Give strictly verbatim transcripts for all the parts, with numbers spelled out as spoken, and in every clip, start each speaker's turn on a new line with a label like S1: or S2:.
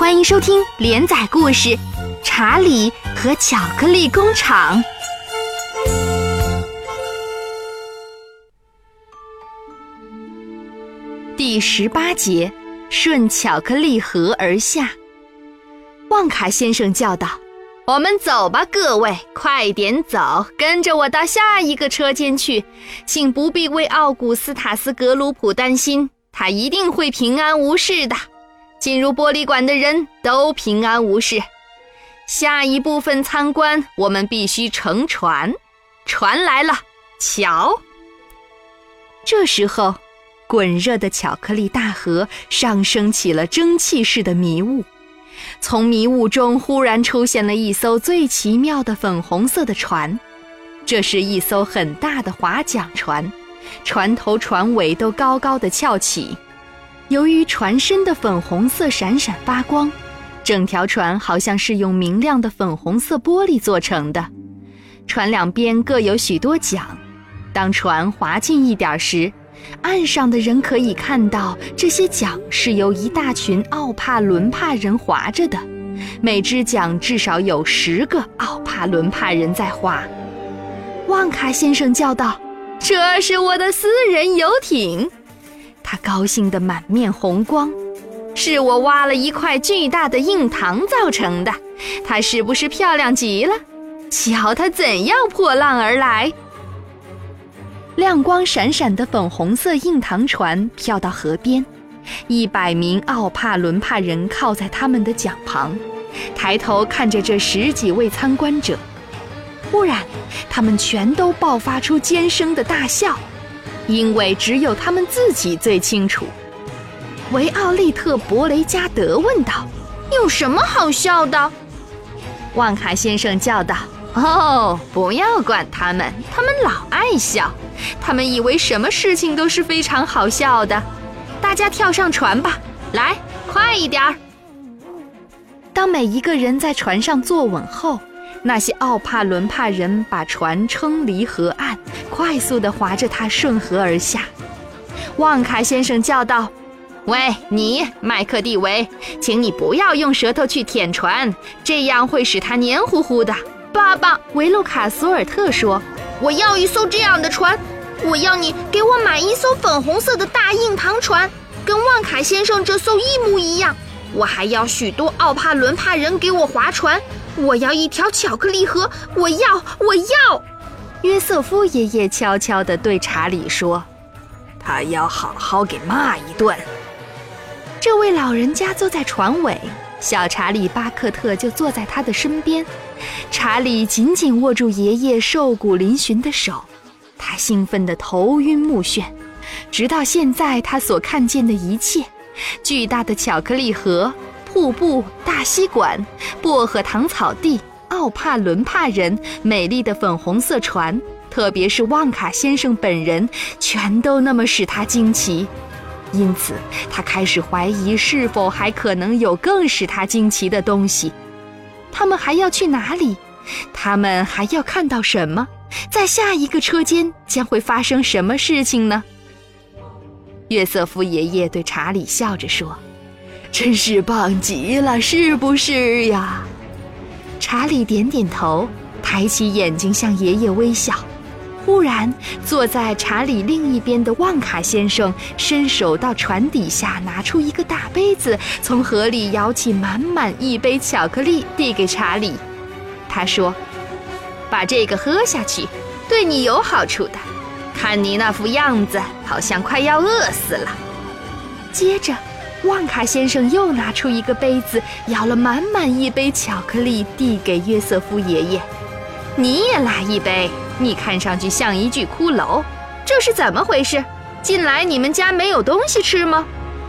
S1: 欢迎收听连载故事《查理和巧克力工厂》第十八节，顺巧克力河而下。旺卡先生叫道：我们走吧，各位，快点走，跟着我到下一个车间去。请不必为奥古斯塔斯·格鲁普担心，他一定会平安无事的。进入玻璃馆的人都平安无事。下一部分参观，我们必须乘船。船来了，瞧！这时候，滚热的巧克力大河上升起了蒸汽似的迷雾。从迷雾中忽然出现了一艘最奇妙的粉红色的船，这是一艘很大的划桨船，船头船尾都高高的翘起。由于船身的粉红色闪闪发光，整条船好像是用明亮的粉红色玻璃做成的。船两边各有许多桨，当船划近一点时，岸上的人可以看到这些桨是由一大群奥帕伦帕人划着的，每只桨至少有十个奥帕伦帕人在划。旺卡先生叫道：这是我的私人游艇！他高兴得满面红光，是我挖了一块巨大的硬糖造成的，它是不是漂亮极了？瞧它怎样破浪而来！亮光闪闪的粉红色硬糖船飘到河边，一百名奥帕伦帕人靠在他们的桨旁，抬头看着这十几位参观者。忽然，他们全都爆发出尖声的大笑，因为只有他们自己最清楚。维奥利特·伯雷加德问道：有什么好笑的？旺卡先生叫道：哦，不要管他们，他们老爱笑，他们以为什么事情都是非常好笑的。大家跳上船吧，来，快一点儿！当每一个人在船上坐稳后，那些奥帕伦帕人把船撑离河岸，快速地划着它顺河而下。旺卡先生叫道：喂，你，麦克蒂维，请你不要用舌头去舔船，这样会使它黏糊糊的。爸爸，维路卡索尔特说：我要一艘这样的船，我要你给我买一艘粉红色的大硬糖船，跟旺卡先生这艘一模一样。我还要许多奥帕伦帕人给我划船，我要一条巧克力河，我要，我要！约瑟夫爷爷悄悄地对查理说：他要好好给骂一顿。这位老人家坐在船尾，小查理巴克特就坐在他的身边。查理紧紧握住爷爷瘦骨嶙峋的手，他兴奋得头晕目眩。直到现在，他所看见的一切，巨大的巧克力河、瀑布、大吸管、薄荷糖草地、奥帕伦帕人、美丽的粉红色船，特别是旺卡先生本人，全都那么使他惊奇。因此，他开始怀疑是否还可能有更使他惊奇的东西。他们还要去哪里？他们还要看到什么？在下一个车间将会发生什么事情呢？约瑟夫爷爷对查理笑着说：真是棒极了，是不是呀？查理点点头，抬起眼睛向爷爷微笑。忽然，坐在查理另一边的旺卡先生伸手到船底下，拿出一个大杯子，从河里舀起满满一杯巧克力，递给查理。他说：把这个喝下去，对你有好处的。看你那副样子，好像快要饿死了。接着，旺卡先生又拿出一个杯子，舀了满满一杯巧克力，递给约瑟夫爷爷。你也来一杯，你看上去像一具骷髅，这是怎么回事？近来你们家没有东西吃吗？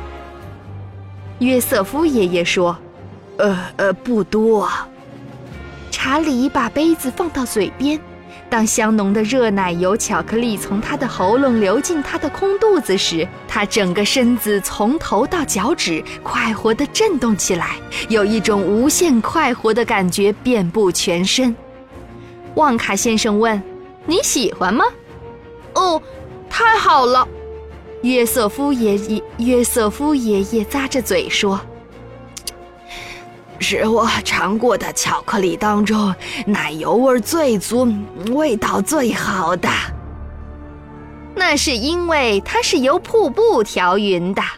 S1: 约瑟夫爷爷说：呃呃，不多。查理把杯子放到嘴边，当香浓的热奶油巧克力从他的喉咙流进他的空肚子时，他整个身子从头到脚趾快活地震动起来，有一种无限快活的感觉遍布全身。旺卡先生问：你喜欢吗？哦，太好了。约瑟夫爷爷约瑟夫爷爷咂着嘴说： 是我尝过的巧克力当中奶油味最足，味道最好的。那是因为它是由瀑布调匀的。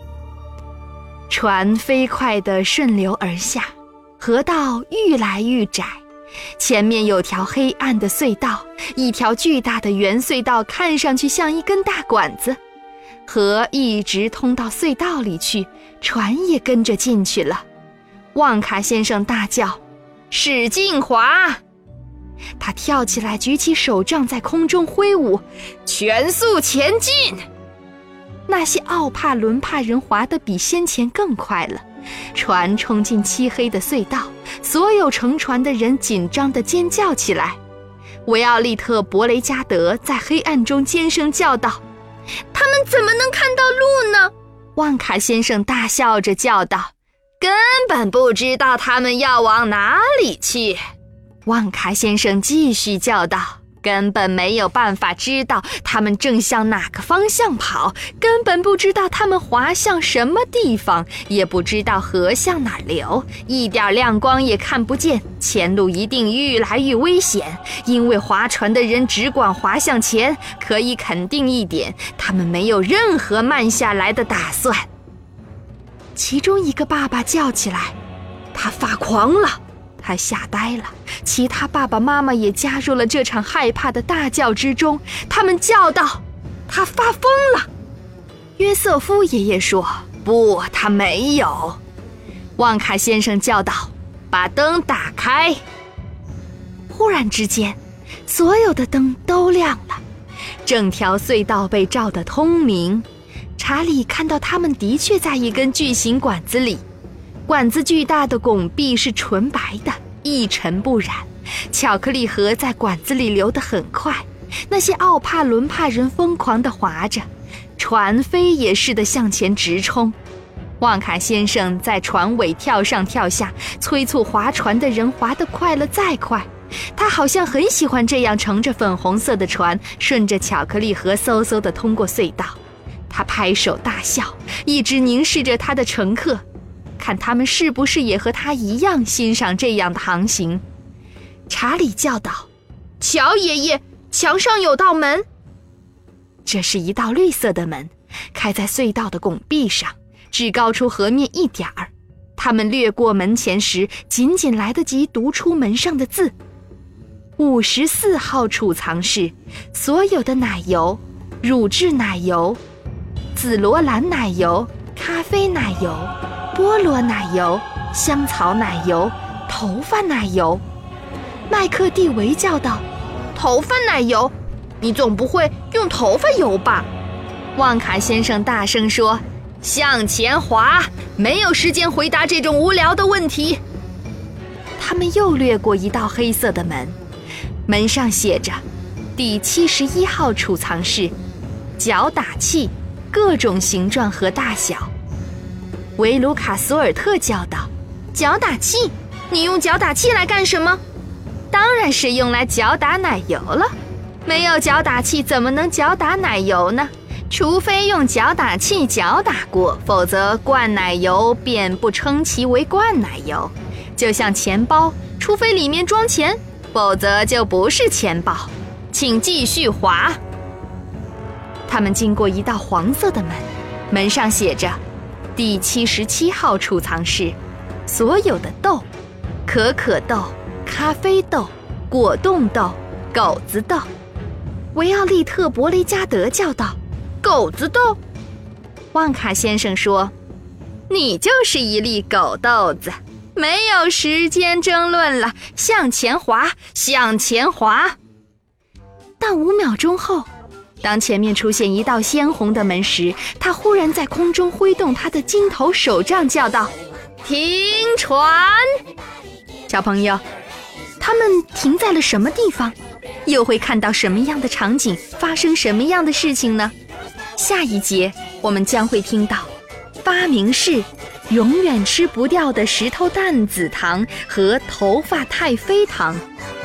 S1: 船飞快地顺流而下，河道愈来愈窄，前面有条黑暗的隧道，一条巨大的圆隧道看上去像一根大管子，河一直通到隧道里去，船也跟着进去了。旺卡先生大叫：使劲划！他跳起来，举起手杖在空中挥舞，全速前进！那些奥帕伦帕人划得比先前更快了，船冲进漆黑的隧道，所有乘船的人紧张地尖叫起来。维奥利特·伯雷加德在黑暗中尖声叫道：他们怎么能看到路呢？旺卡先生大笑着叫道：根本不知道他们要往哪里去。旺卡先生继续叫道：根本没有办法知道他们正向哪个方向跑，根本不知道他们滑向什么地方，也不知道河向哪儿流，一点亮光也看不见，前路一定愈来愈危险，因为划船的人只管滑向前，可以肯定一点，他们没有任何慢下来的打算。其中一个爸爸叫起来：他发狂了！他吓呆了，其他爸爸妈妈也加入了这场害怕的大叫之中。他们叫道：他发疯了！约瑟夫爷爷说：不，他没有。旺卡先生叫道：把灯打开！忽然之间，所有的灯都亮了，整条隧道被照得通明。查理看到他们的确在一根巨型管子里，管子巨大的拱壁是纯白的，一尘不染，巧克力河在管子里流得很快，那些奥帕伦帕人疯狂地划着，船飞也似的向前直冲。旺卡先生在船尾跳上跳下，催促划船的人划得快了再快。他好像很喜欢这样乘着粉红色的船，顺着巧克力河嗖嗖地通过隧道。他拍手大笑，一直凝视着他的乘客，看他们是不是也和他一样欣赏这样的航行。查理叫道：瞧爷爷，墙上有道门。这是一道绿色的门，开在隧道的拱壁上，只高出河面一点儿。他们掠过门前时，仅仅来得及读出门上的字：五十四号储藏室，所有的奶油、乳制奶油、紫罗兰奶油、咖啡奶油、菠萝奶油、香草奶油、头发奶油。麦克蒂维叫道：头发奶油？你总不会用头发油吧？旺卡先生大声说：向前滑，没有时间回答这种无聊的问题。他们又掠过一道黑色的门，门上写着第七十一号储藏室，脚打器，各种形状和大小。维卢卡索尔特叫道：脚打器？你用脚打器来干什么？当然是用来搅打奶油了。没有搅打器怎么能搅打奶油呢？除非用搅打器搅打过，否则灌奶油便不称其为灌奶油。就像钱包，除非里面装钱，否则就不是钱包。请继续滑。他们经过一道黄色的门，门上写着第七十七号储藏室，所有的豆，可可豆、咖啡豆、果冻豆、狗子豆。维奥利特·伯雷加德叫道：狗子豆？旺卡先生说：你就是一粒狗豆子。没有时间争论了，向前滑，向前滑。但五秒钟后，当前面出现一道鲜红的门时，他忽然在空中挥动他的金头手杖，叫道：停船！小朋友，他们停在了什么地方？又会看到什么样的场景，发生什么样的事情呢？下一节我们将会听到发明是永远吃不掉的石头蛋子糖和头发太妃糖。